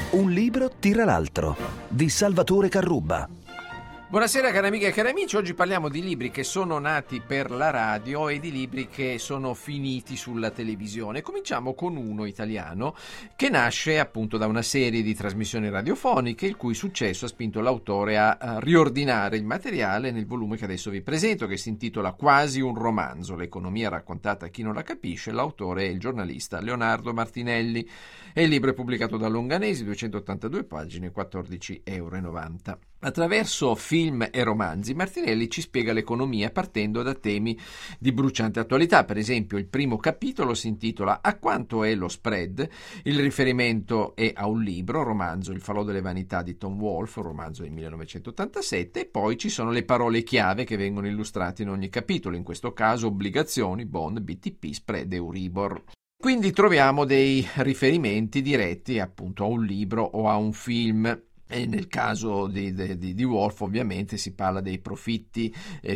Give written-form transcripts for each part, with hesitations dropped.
Un libro tira l'altro, di Salvatore Carrubba. Buonasera cari amiche e cari amici, oggi parliamo di libri che sono nati per la radio e di libri che sono finiti sulla televisione. Cominciamo con uno italiano che nasce appunto da una serie di trasmissioni radiofoniche il cui successo ha spinto l'autore a riordinare il materiale nel volume che adesso vi presento, che si intitola Quasi un romanzo, l'economia raccontata a chi non la capisce. L'autore è il giornalista Leonardo Martinelli e il libro è pubblicato da Longanesi, 282 pagine, 14,90 €. Attraverso film e romanzi Martinelli ci spiega l'economia partendo da temi di bruciante attualità. Per esempio, il primo capitolo si intitola A quanto è lo spread? Il riferimento è a un libro, romanzo Il falò delle vanità di Tom Wolfe, un romanzo del 1987, e poi ci sono le parole chiave che vengono illustrate in ogni capitolo, in questo caso obbligazioni, bond, BTP, spread, Euribor. Quindi troviamo dei riferimenti diretti appunto a un libro o a un film. E nel caso di Wolfe ovviamente si parla dei profitti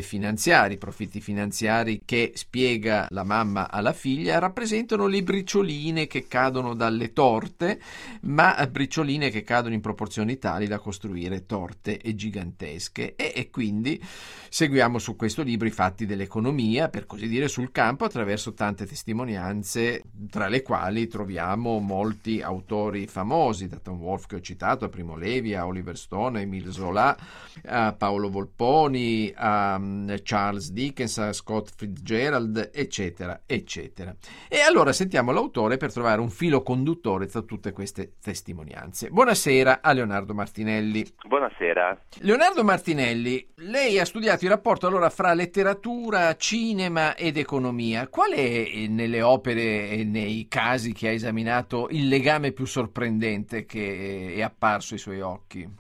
finanziari che, spiega la mamma alla figlia, rappresentano le bricioline che cadono dalle torte, ma bricioline che cadono in proporzioni tali da costruire torte gigantesche. E quindi seguiamo su questo libro i fatti dell'economia, per così dire, sul campo, attraverso tante testimonianze, tra le quali troviamo molti autori famosi, da Tom Wolfe che ho citato, a Primo Levi, a Oliver Stone, a Émile Zola, a Paolo Volponi, a Charles Dickens, a Scott Fitzgerald, eccetera, eccetera. E allora sentiamo l'autore per trovare un filo conduttore tra tutte queste testimonianze. Buonasera a Leonardo Martinelli. Buonasera. Leonardo Martinelli, lei ha studiato il rapporto allora fra letteratura, cinema ed economia. Qual è nelle opere e nei casi che ha esaminato il legame più sorprendente che è apparso ai suoi occhi?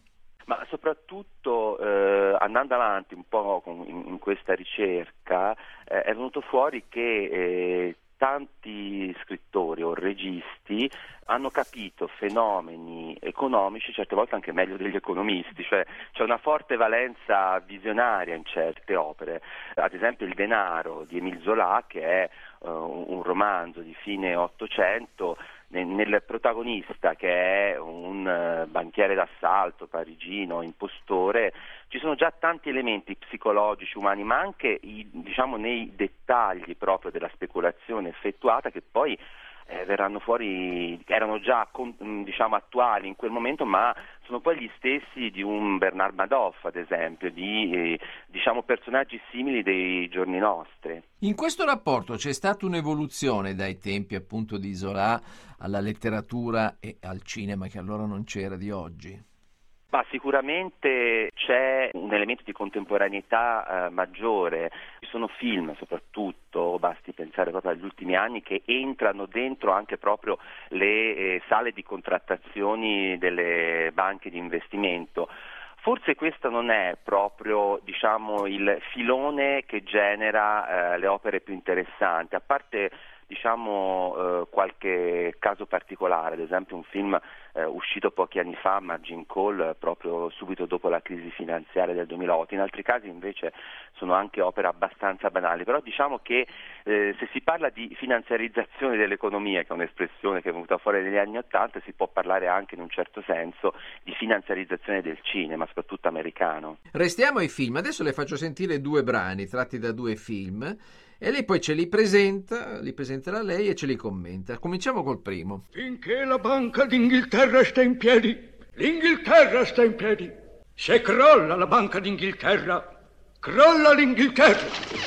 Ma soprattutto andando avanti un po' in questa ricerca è venuto fuori che tanti scrittori o registi hanno capito fenomeni economici certe volte anche meglio degli economisti, cioè c'è una forte valenza visionaria in certe opere. Ad esempio Il denaro di Émile Zola, che è un romanzo di fine Ottocento, nel protagonista, che è un banchiere d'assalto parigino, impostore, ci sono già tanti elementi psicologici umani, ma anche nei dettagli proprio della speculazione effettuata, che poi verranno fuori, erano già attuali in quel momento, ma sono poi gli stessi di un Bernard Madoff, ad esempio, di personaggi simili dei giorni nostri. In questo rapporto c'è stata un'evoluzione dai tempi appunto di Zola alla letteratura e al cinema, che allora non c'era, di oggi? Ma sicuramente c'è un elemento di contemporaneità maggiore. Ci sono film soprattutto, basti pensare proprio agli ultimi anni, che entrano dentro anche proprio le sale di contrattazioni delle banche di investimento. Forse questo non è proprio il filone che genera le opere più interessanti, a parte qualche caso particolare, ad esempio un film uscito pochi anni fa, Margin Call, proprio subito dopo la crisi finanziaria del 2008. In altri casi invece sono anche opere abbastanza banali, però diciamo che se si parla di finanziarizzazione dell'economia, che è un'espressione che è venuta fuori negli anni '80, si può parlare anche in un certo senso di finanziarizzazione del cinema, soprattutto americano. Restiamo ai film, adesso le faccio sentire due brani tratti da due film e lei poi ce li presenterà lei e ce li commenta. Cominciamo col primo. Finché la Banca d'Inghilterra sta in piedi, l'Inghilterra sta in piedi. Se crolla la Banca d'Inghilterra, crolla l'Inghilterra.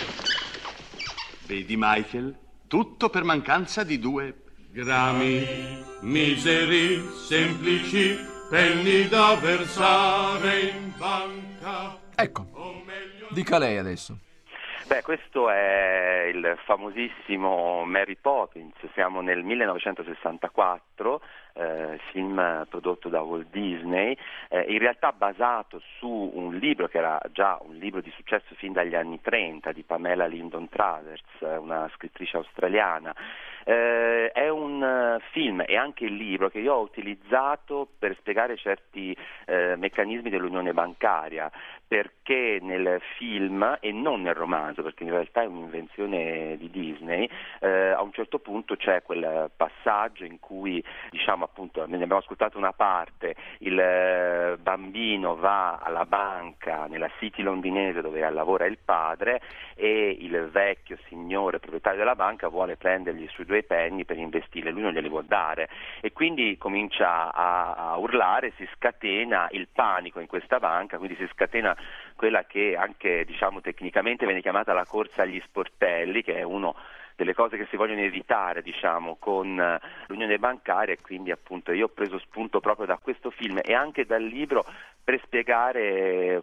Vedi, Michael? Tutto per mancanza di 2 grammi, miseri, semplici, penny da versare in banca. Ecco, dica lei adesso. Beh, questo è il famosissimo Mary Poppins, siamo nel 1964, film prodotto da Walt Disney, in realtà basato su un libro che era già un libro di successo fin dagli anni '30 di Pamela Lyndon Travers, una scrittrice australiana. È un film e anche il libro che io ho utilizzato per spiegare certi meccanismi dell'unione bancaria, perché nel film e non nel romanzo, perché in realtà è un'invenzione di Disney, a un certo punto c'è quel passaggio in cui appunto, ne abbiamo ascoltato una parte, il bambino va alla banca nella City londinese dove lavora il padre e il vecchio signore proprietario della banca vuole prendergli i suoi 2 penny per investire, lui non glieli vuol dare e quindi comincia a urlare, si scatena il panico in questa banca, quindi si scatena quella che anche tecnicamente viene chiamata la corsa agli sportelli, che è una delle cose che si vogliono evitare con l'unione bancaria, e quindi appunto io ho preso spunto proprio da questo film e anche dal libro per spiegare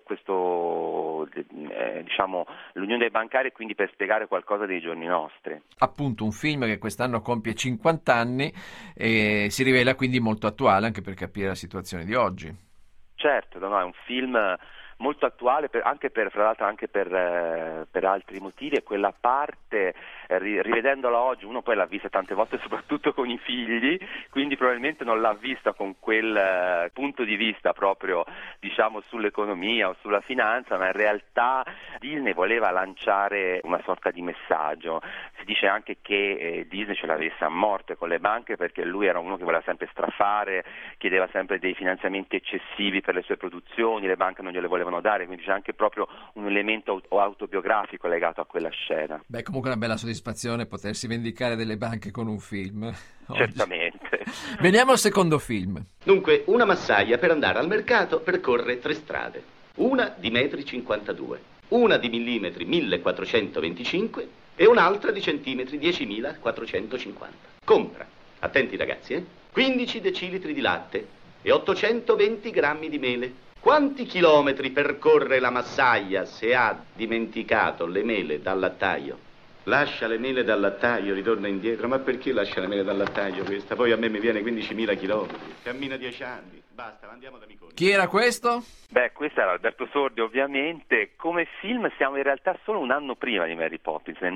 l'unione bancaria e quindi per spiegare qualcosa dei giorni nostri. Appunto un film che quest'anno compie 50 anni e si rivela quindi molto attuale anche per capire la situazione di oggi. Certo, no, è un film molto attuale fra l'altro anche per altri motivi, e quella parte rivedendola oggi uno poi l'ha vista tante volte soprattutto con i figli, quindi probabilmente non l'ha vista con quel punto di vista proprio sull'economia o sulla finanza, ma in realtà Disney voleva lanciare una sorta di messaggio. Si dice anche che Disney ce l'avesse a morte con le banche perché lui era uno che voleva sempre strafare, chiedeva sempre dei finanziamenti eccessivi per le sue produzioni, le banche non gliele volevano dare, quindi c'è anche proprio un elemento autobiografico legato a quella scena. Beh, comunque una bella soddisfazione potersi vendicare delle banche con un film. Certamente. Veniamo al secondo film. Dunque, una massaia per andare al mercato percorre 3 strade. Una di metri 52, una di millimetri 1425 e un'altra di centimetri 10.450. Compra, attenti ragazzi, 15 decilitri di latte e 820 grammi di mele. Quanti chilometri percorre la massaia se ha dimenticato le mele dal lattaio? Lascia le mele dal lattaio, ritorna indietro. Ma perché lascia le mele dal lattaio questa? Poi a me mi viene 15.000 chilometri. Cammina 10 anni. Basta, andiamo da Miconi. Chi era questo? Beh, questo era Alberto Sordi, ovviamente. Come film siamo in realtà solo un anno prima di Mary Poppins, nel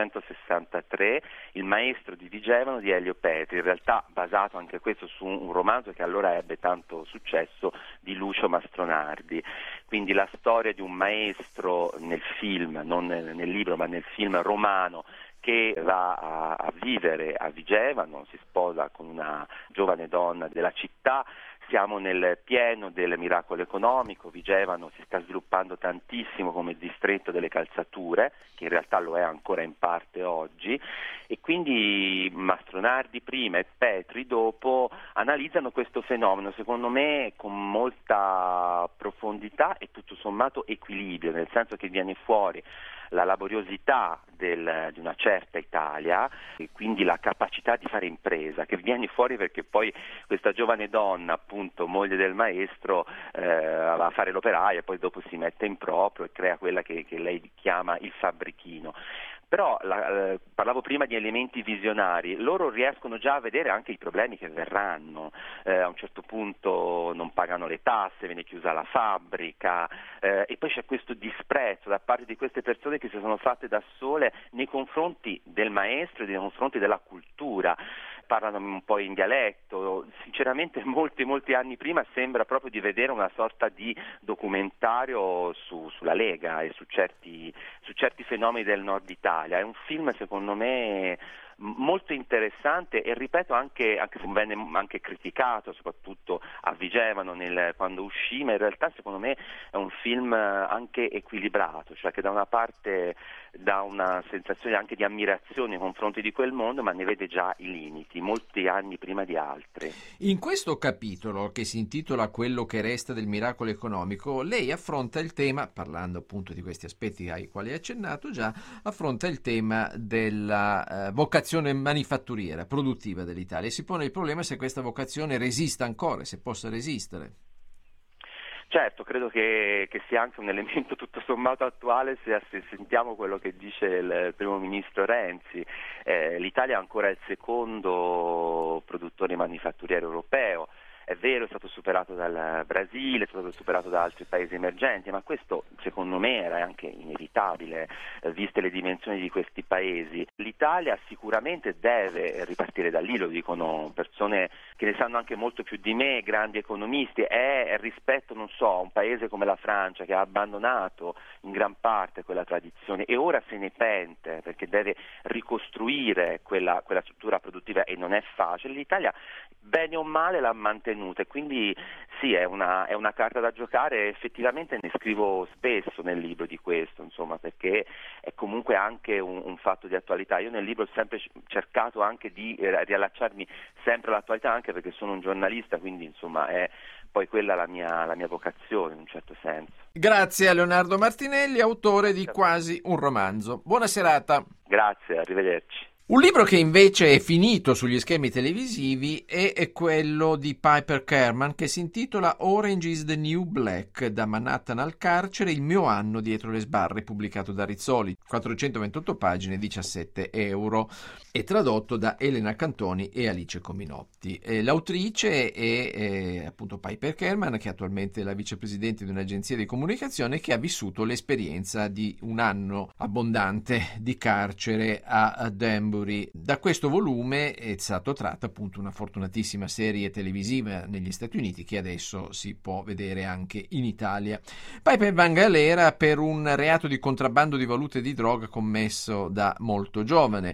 1963, Il maestro di Vigevano di Elio Petri, in realtà basato anche questo su un romanzo che allora ebbe tanto successo di Lucio Mastronardi. Quindi la storia di un maestro nel film, non nel libro ma nel film romano, che va a vivere a Vigevano, si sposa con una giovane donna della città. Siamo nel pieno del miracolo economico, Vigevano si sta sviluppando tantissimo come distretto delle calzature, che in realtà lo è ancora in parte oggi, e quindi Mastronardi prima e Petri dopo analizzano questo fenomeno, secondo me con molta profondità e tutto sommato equilibrio, nel senso che viene fuori la laboriosità di una certa Italia e quindi la capacità di fare impresa, che viene fuori perché poi questa giovane donna, appunto moglie del maestro, va a fare l'operaia e poi dopo si mette in proprio e crea quella che lei chiama il fabbrichino. Però parlavo prima di elementi visionari, loro riescono già a vedere anche i problemi che verranno, a un certo punto non pagano le tasse, viene chiusa la fabbrica e poi c'è questo disprezzo da parte di queste persone che si sono fatte da sole nei confronti del maestro e nei confronti della cultura. Parlano un po' in dialetto, sinceramente molti anni prima sembra proprio di vedere una sorta di documentario sulla Lega e su certi fenomeni del nord Italia. È un film secondo me molto interessante e ripeto anche se venne anche criticato soprattutto a Vigevano quando uscì, ma in realtà secondo me è un film anche equilibrato, cioè che da una parte dà una sensazione anche di ammirazione nei confronti di quel mondo, ma ne vede già i limiti molti anni prima di altri. In questo capitolo, che si intitola Quello che resta del miracolo economico, lei affronta il tema, parlando appunto di questi aspetti ai quali hai accennato già, affronta il tema della vocazione manifatturiera, produttiva dell'Italia, e si pone il problema se questa vocazione resista ancora, se possa resistere. Certo, credo che sia anche un elemento tutto sommato attuale se sentiamo quello che dice il primo ministro Renzi. L'Italia è ancora il secondo produttore manifatturiero europeo, È vero, è stato superato dal Brasile, è stato superato da altri paesi emergenti, ma questo secondo me era anche inevitabile, viste le dimensioni di questi paesi. L'Italia sicuramente deve ripartire da lì, lo dicono persone che ne sanno anche molto più di me, grandi economisti, è rispetto, non so, a un paese come la Francia che ha abbandonato in gran parte quella tradizione e ora se ne pente perché deve ricostruire quella struttura produttiva e non è facile. L'Italia bene o male l'ha mantenuta e quindi sì, è una carta da giocare, effettivamente ne scrivo spesso nel libro di questo, insomma, perché è comunque anche un fatto di attualità. Io nel libro ho sempre cercato anche di riallacciarmi sempre all'attualità, anche perché sono un giornalista, quindi insomma è poi quella la mia vocazione in un certo senso. Grazie a Leonardo Martinelli, autore di Quasi un romanzo. Buona serata. Grazie, arrivederci. Un libro che invece è finito sugli schermi televisivi è quello di Piper Kerman, che si intitola Orange is the New Black, da Manhattan al carcere, il mio anno dietro le sbarre, pubblicato da Rizzoli, 428 pagine, 17 euro, e tradotto da Elena Cantoni e Alice Cominotti. L'autrice è appunto Piper Kerman, che attualmente è la vicepresidente di un'agenzia di comunicazione, che ha vissuto l'esperienza di un anno abbondante di carcere a Danbury. Da questo volume è stato tratto appunto una fortunatissima serie televisiva negli Stati Uniti che adesso si può vedere anche in Italia. Piper va in galera per un reato di contrabbando di valute di droga commesso da molto giovane.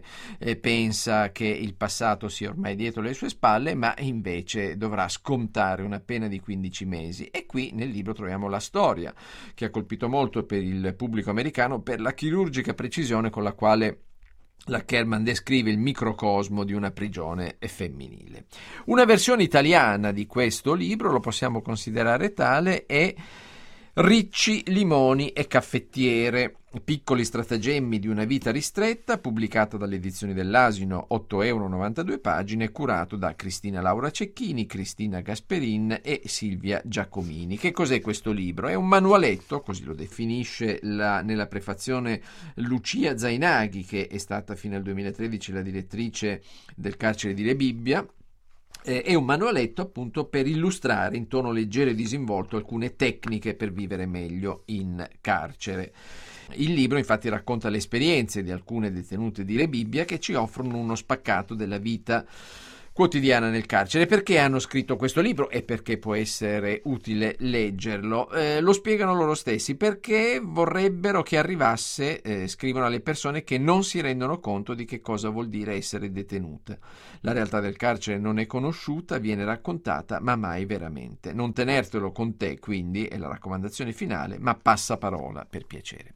Pensa che il passato sia ormai dietro le sue spalle, ma invece dovrà scontare una pena di 15 mesi. E qui nel libro troviamo la storia che ha colpito molto per il pubblico americano per la chirurgica precisione con la quale la Kerman descrive il microcosmo di una prigione femminile. Una versione italiana di questo libro, lo possiamo considerare tale, è Ricci, limoni e caffettiere, piccoli stratagemmi di una vita ristretta, pubblicata dalle edizioni dell'Asino, 8,92 euro, pagine, curato da Cristina Laura Cecchini, Cristina Gasperin e Silvia Giacomini. Che cos'è questo libro? È un manualetto, così lo definisce nella prefazione Lucia Zainaghi, che è stata fino al 2013 la direttrice del carcere di Le Bibbia. È un manualetto appunto per illustrare in tono leggero e disinvolto alcune tecniche per vivere meglio in carcere. Il libro infatti racconta le esperienze di alcune detenute di Le Bibbia che ci offrono uno spaccato della vita quotidiana nel carcere. Perché hanno scritto questo libro e perché può essere utile leggerlo? Lo spiegano loro stessi, perché vorrebbero che arrivasse, scrivono, alle persone che non si rendono conto di che cosa vuol dire essere detenute. La realtà del carcere non è conosciuta, viene raccontata, ma mai veramente. Non tenertelo con te, quindi, è la raccomandazione finale, ma passa parola per piacere.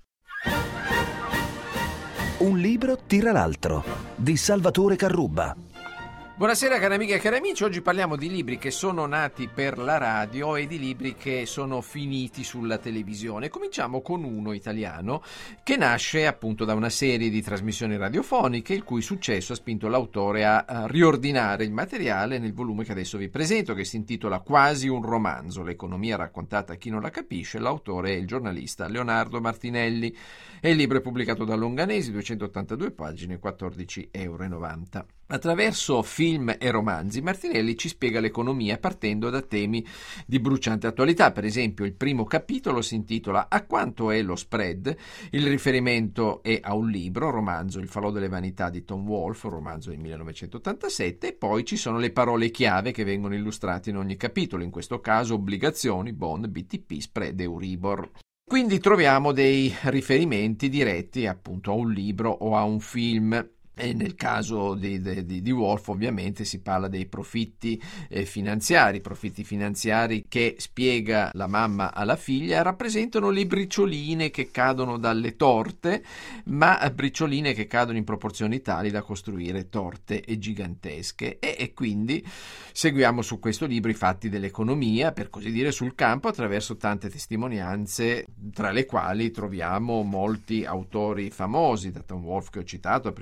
Un libro tira l'altro, di Salvatore Carrubba. Buonasera cari amiche e cari amici, oggi parliamo di libri che sono nati per la radio e di libri che sono finiti sulla televisione. Cominciamo con uno italiano che nasce appunto da una serie di trasmissioni radiofoniche il cui successo ha spinto l'autore a riordinare il materiale nel volume che adesso vi presento, che si intitola Quasi un romanzo, l'economia raccontata a chi non la capisce. L'autore è il giornalista Leonardo Martinelli e il libro è pubblicato da Longanesi, 282 pagine, 14,90 euro. Attraverso film e romanzi Martinelli ci spiega l'economia partendo da temi di bruciante attualità. Per esempio il primo capitolo si intitola A quanto è lo spread? Il riferimento è a un libro, romanzo Il falò delle vanità di Tom Wolfe, un romanzo del 1987, e poi ci sono le parole chiave che vengono illustrate in ogni capitolo, in questo caso obbligazioni, bond, BTP, spread, Euribor. Quindi troviamo dei riferimenti diretti appunto a un libro o a un film. E nel caso di Wolf ovviamente si parla dei profitti finanziari che, spiega la mamma alla figlia, rappresentano le bricioline che cadono dalle torte, ma bricioline che cadono in proporzioni tali da costruire torte gigantesche. E quindi seguiamo su questo libro i fatti dell'economia, per così dire, sul campo, attraverso tante testimonianze, tra le quali troviamo molti autori famosi, da Tom Wolfe che ho citato, a Primo Levi,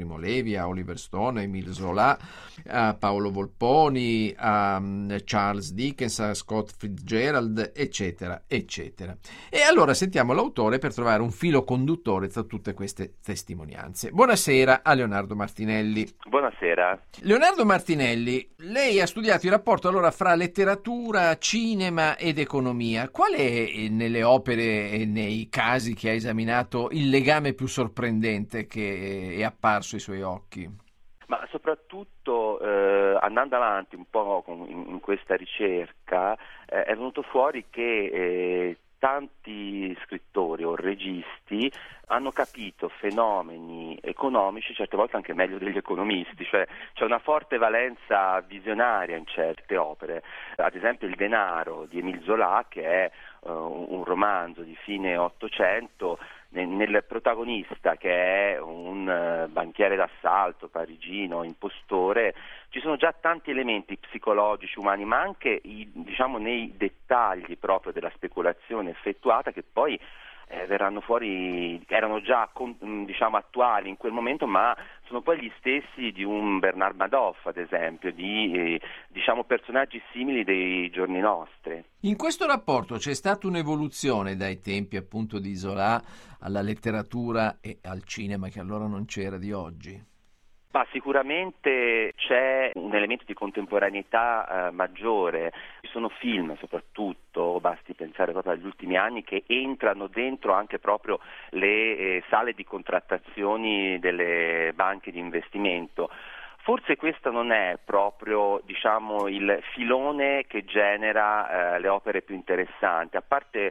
dicevi, a Oliver Stone, a Émile Zola, a Paolo Volponi, a Charles Dickens, a Scott Fitzgerald, eccetera, eccetera. E allora sentiamo l'autore per trovare un filo conduttore tra tutte queste testimonianze. Buonasera a Leonardo Martinelli. Buonasera. Leonardo Martinelli, lei ha studiato il rapporto allora fra letteratura, cinema ed economia. Qual è nelle opere e nei casi che ha esaminato il legame più sorprendente che è apparso ai suoi occhi? Ma soprattutto andando avanti un po' in questa ricerca è venuto fuori che tanti scrittori o registi hanno capito fenomeni economici certe volte anche meglio degli economisti, cioè c'è una forte valenza visionaria in certe opere. Ad esempio Il denaro di Émile Zola, che è un romanzo di fine Ottocento, nel protagonista, che è un banchiere d'assalto parigino, impostore, ci sono già tanti elementi psicologici umani, ma anche nei dettagli proprio della speculazione effettuata, che poi verranno fuori, erano già attuali in quel momento, ma sono poi gli stessi di un Bernard Madoff, ad esempio, di personaggi simili dei giorni nostri. In questo rapporto c'è stata un'evoluzione dai tempi appunto di Zola alla letteratura e al cinema, che allora non c'era di oggi? Ma sicuramente c'è un elemento di contemporaneità maggiore. Ci sono film soprattutto, basti pensare proprio agli ultimi anni, che entrano dentro anche proprio le sale di contrattazioni delle banche di investimento. Forse questo non è proprio il filone che genera le opere più interessanti, a parte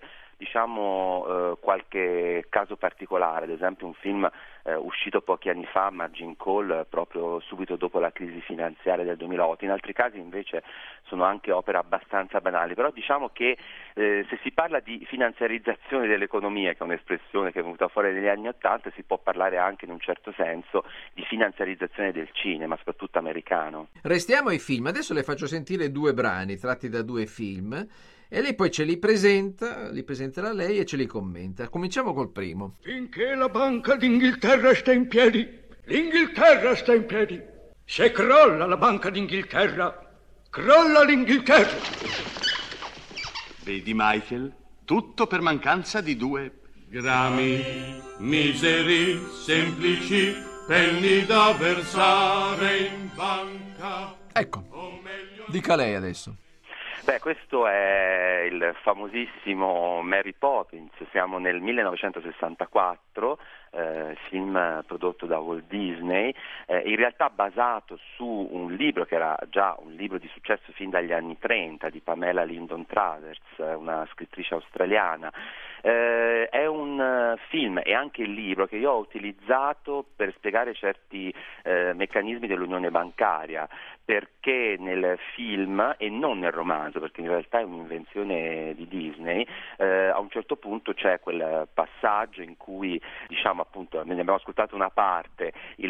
qualche caso particolare, ad esempio un film uscito pochi anni fa, Margin Call, proprio subito dopo la crisi finanziaria del 2008. In altri casi invece sono anche opere abbastanza banali, però diciamo che se si parla di finanziarizzazione dell'economia, che è un'espressione che è venuta fuori negli anni '80, si può parlare anche in un certo senso di finanziarizzazione del cinema, soprattutto americano. Restiamo ai film, adesso le faccio sentire 2 brani tratti da 2 film e lei poi ce li presenterà lei e ce li commenta. Cominciamo col primo. Finché la Banca d'Inghilterra sta in piedi, l'Inghilterra sta in piedi. Se crolla la Banca d'Inghilterra, crolla l'Inghilterra. Vedi, Michael? Tutto per mancanza di 2 grammi miseri, semplici, penny da versare in banca. Ecco, dica lei adesso. Beh, questo è il famosissimo Mary Poppins, siamo nel 1964, film prodotto da Walt Disney, in realtà basato su un libro che era già un libro di successo fin dagli anni 30 di Pamela Lyndon Travers, una scrittrice australiana. È un film e anche il libro che io ho utilizzato per spiegare certi meccanismi dell'unione bancaria, perché nel film e non nel romanzo, perché in realtà è un'invenzione di Disney, a un certo punto c'è quel passaggio in cui appunto, ne abbiamo ascoltato una parte,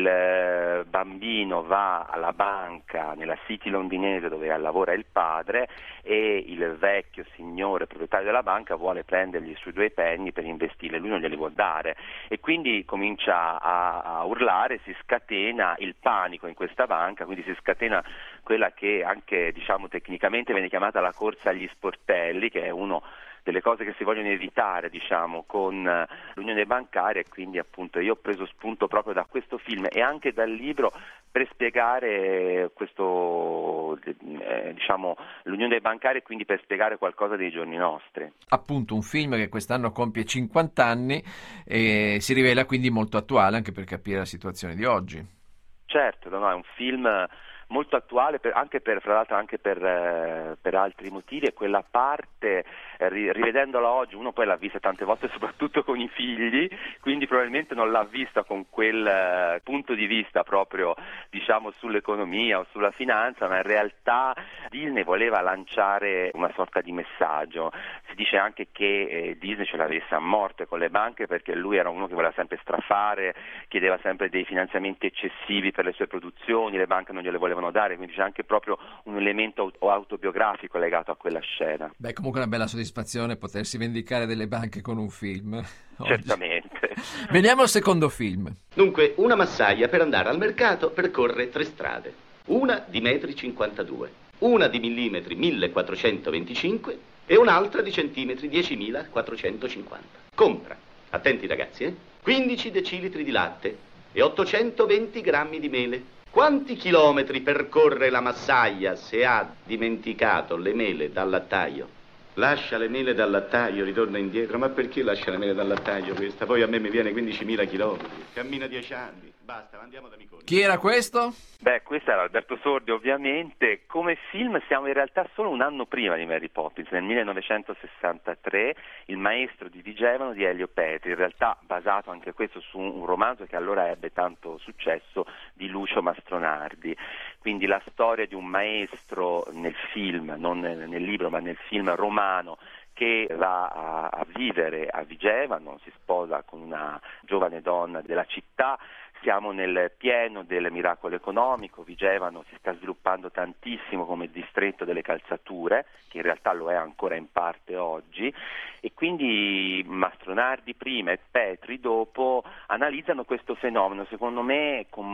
il bambino va alla banca nella City londinese dove lavora il padre e il vecchio signore proprietario della banca vuole prendergli i suoi 2 penny per investire, lui non glieli vuol dare e quindi comincia a urlare, si scatena il panico in questa banca, quindi si scatena quella che anche tecnicamente viene chiamata la corsa agli sportelli, che è uno delle cose che si vogliono evitare con l'unione bancaria, e quindi appunto io ho preso spunto proprio da questo film e anche dal libro per spiegare questo l'unione bancaria e quindi per spiegare qualcosa dei giorni nostri. Appunto un film che quest'anno compie 50 anni e si rivela quindi molto attuale anche per capire la situazione di oggi. Certo, è un film molto attuale, fra l'altro anche per altri motivi, e quella parte, rivedendola oggi, uno poi l'ha vista tante volte soprattutto con i figli, quindi probabilmente non l'ha vista con quel punto di vista proprio sull'economia o sulla finanza, ma in realtà Disney voleva lanciare una sorta di messaggio. Si dice anche che Disney ce l'avesse a morte con le banche, perché lui era uno che voleva sempre strafare, chiedeva sempre dei finanziamenti eccessivi per le sue produzioni, le banche non gliele volevano dare, quindi c'è anche proprio un elemento autobiografico legato a quella scena. Beh, comunque una bella soddisfazione potersi vendicare delle banche con un film. Certamente. Veniamo al secondo film. Dunque, una massaia per andare al mercato percorre 3 strade. Una di metri 52, una di millimetri 1425 e un'altra di centimetri 10.450. Compra, attenti ragazzi, 15 decilitri di latte e 820 grammi di mele. Quanti chilometri percorre la massaia se ha dimenticato le mele dal lattaio? Lascia le mele dal lattaio, ritorna indietro. Ma perché lascia le mele dal lattaio questa? Poi a me mi viene 15.000 chilometri. Cammina 10 anni. Basta, andiamo da Miconi. Chi era questo? Beh, questo era Alberto Sordi, ovviamente. Come film siamo in realtà solo un anno prima di Mary Poppins, nel 1963, Il maestro di Vigevano di Elio Petri, in realtà basato anche questo su un romanzo che allora ebbe tanto successo di Lucio Mastronardi. Quindi la storia di un maestro nel film, non nel libro ma nel film romano, che va a vivere a Vigevano, si sposa con una giovane donna della città. Siamo nel pieno del miracolo economico, Vigevano si sta sviluppando tantissimo come distretto delle calzature, che in realtà lo è ancora in parte oggi, e quindi Mastronardi prima e Petri dopo analizzano questo fenomeno, secondo me con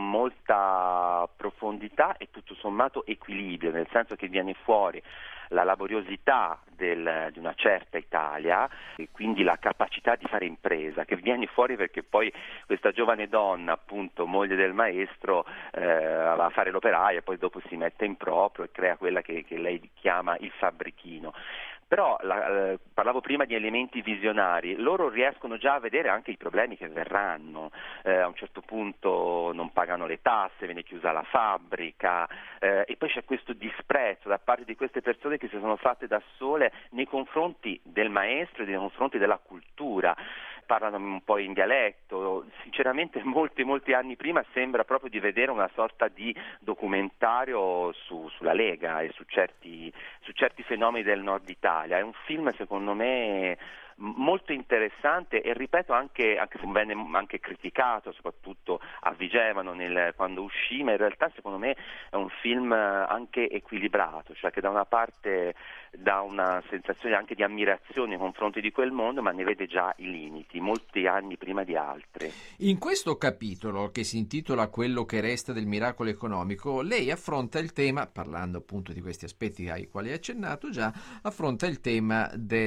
molta profondità e tutto sommato equilibrio, nel senso che viene fuori la laboriosità di una certa Italia e quindi la capacità di fare impresa, che viene fuori perché poi questa giovane donna, appunto moglie del maestro, va a fare l'operaia e poi dopo si mette in proprio e crea quella che lei chiama il fabbrichino. Però parlavo prima di elementi visionari, loro riescono già a vedere anche i problemi che verranno, a un certo punto non pagano le tasse, viene chiusa la fabbrica e poi c'è questo disprezzo da parte di queste persone che si sono fatte da sole nei confronti del maestro e nei confronti della cultura. Parlano un po' in dialetto, sinceramente molti anni prima sembra proprio di vedere una sorta di documentario sulla Lega e su certi fenomeni del nord Italia. È un film secondo me molto interessante e ripeto anche se venne anche criticato soprattutto a Vigevano quando uscì, ma in realtà secondo me è un film anche equilibrato, cioè che da una parte dà una sensazione anche di ammirazione nei confronti di quel mondo, ma ne vede già i limiti molti anni prima di altri. In questo capitolo, che si intitola Quello che resta del miracolo economico, lei affronta il tema, parlando appunto di questi aspetti ai quali hai accennato già, affronta il tema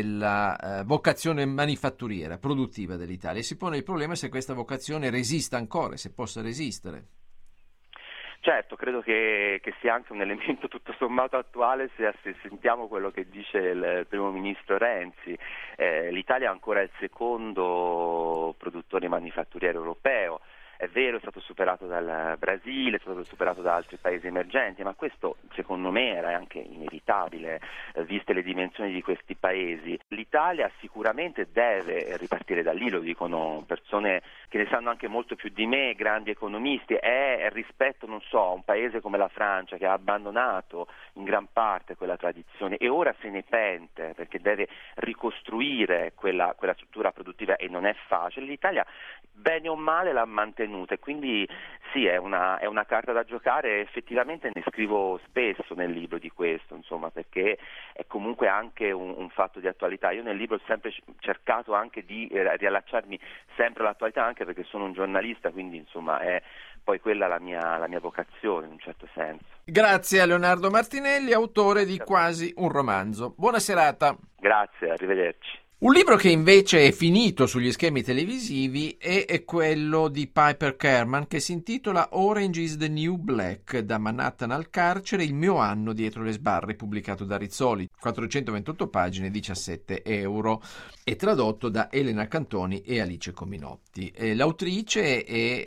della vocazione manifatturiera, produttiva dell'Italia, e si pone il problema se questa vocazione resista ancora, se possa resistere. Certo, credo che sia anche un elemento tutto sommato attuale se sentiamo quello che dice il primo ministro Renzi. L'Italia è ancora il secondo produttore manifatturiero europeo. È vero, è stato superato dal Brasile, è stato superato da altri paesi emergenti, ma questo secondo me era anche inevitabile, viste le dimensioni di questi paesi. L'Italia sicuramente deve ripartire da lì, lo dicono persone che ne sanno anche molto più di me, grandi economisti, è rispetto, non so, a un paese come la Francia che ha abbandonato in gran parte quella tradizione e ora se ne pente perché deve ricostruire quella struttura produttiva e non è facile. L'Italia bene o male l'ha mantenuta e quindi sì, è una carta da giocare, effettivamente ne scrivo spesso nel libro di questo, insomma, perché è comunque anche un fatto di attualità. Io nel libro ho sempre cercato anche di riallacciarmi sempre all'attualità, anche perché sono un giornalista, quindi insomma è poi quella la mia vocazione in un certo senso. Grazie a Leonardo Martinelli, autore di Quasi un romanzo. Buona serata. Grazie, arrivederci. Un libro che invece è finito sugli schermi televisivi è quello di Piper Kerman, che si intitola Orange is the New Black, da Manhattan al carcere, il mio anno dietro le sbarre, pubblicato da Rizzoli, 428 pagine, 17 euro, e tradotto da Elena Cantoni e Alice Cominotti. L'autrice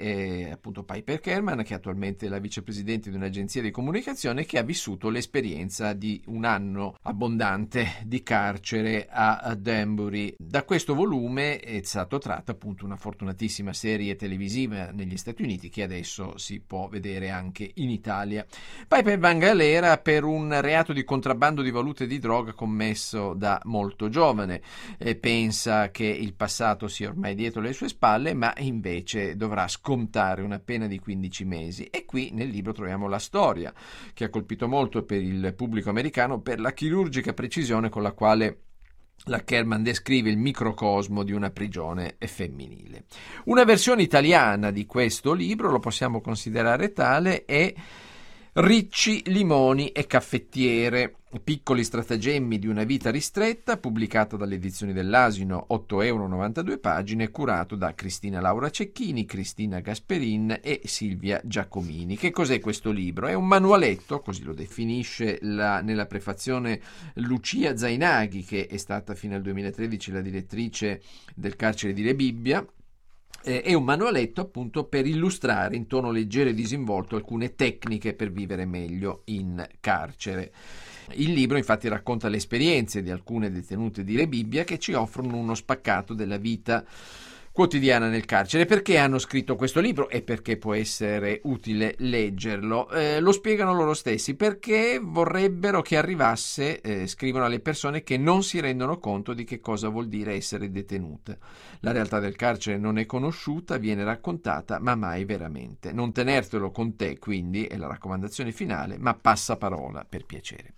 è appunto Piper Kerman, che attualmente è la vicepresidente di un'agenzia di comunicazione, che ha vissuto l'esperienza di un anno abbondante di carcere a Danbury. Da questo volume è stato tratto appunto una fortunatissima serie televisiva negli Stati Uniti, che adesso si può vedere anche in Italia. Piper va in galera per un reato di contrabbando di valuta e di droga commesso da molto giovane. Pensa che il passato sia ormai dietro le sue spalle, ma invece dovrà scontare una pena di 15 mesi. E qui nel libro troviamo la storia che ha colpito molto per il pubblico americano per la chirurgica precisione con la quale La Kerman descrive il microcosmo di una prigione femminile. Una versione italiana di questo libro, lo possiamo considerare tale, è Ricci, limoni e caffettiere, piccoli stratagemmi di una vita ristretta, pubblicato dalle edizioni dell'Asino, 8,92 €, curato da Cristina Laura Cecchini, Cristina Gasperin e Silvia Giacomini. Che cos'è questo libro? È un manualetto, così lo definisce nella prefazione Lucia Zainaghi, che è stata fino al 2013 la direttrice del carcere di Rebibbia. È un manualetto appunto per illustrare in tono leggero e disinvolto alcune tecniche per vivere meglio in carcere. Il libro infatti racconta le esperienze di alcune detenute di Rebibbia che ci offrono uno spaccato della vita quotidiana nel carcere. Perché hanno scritto questo libro e perché può essere utile leggerlo? Lo spiegano loro stessi, perché vorrebbero che arrivasse, scrivono, alle persone che non si rendono conto di che cosa vuol dire essere detenute. La realtà del carcere non è conosciuta, viene raccontata, ma mai veramente. Non tenertelo con te, quindi, è la raccomandazione finale, ma passa parola per piacere.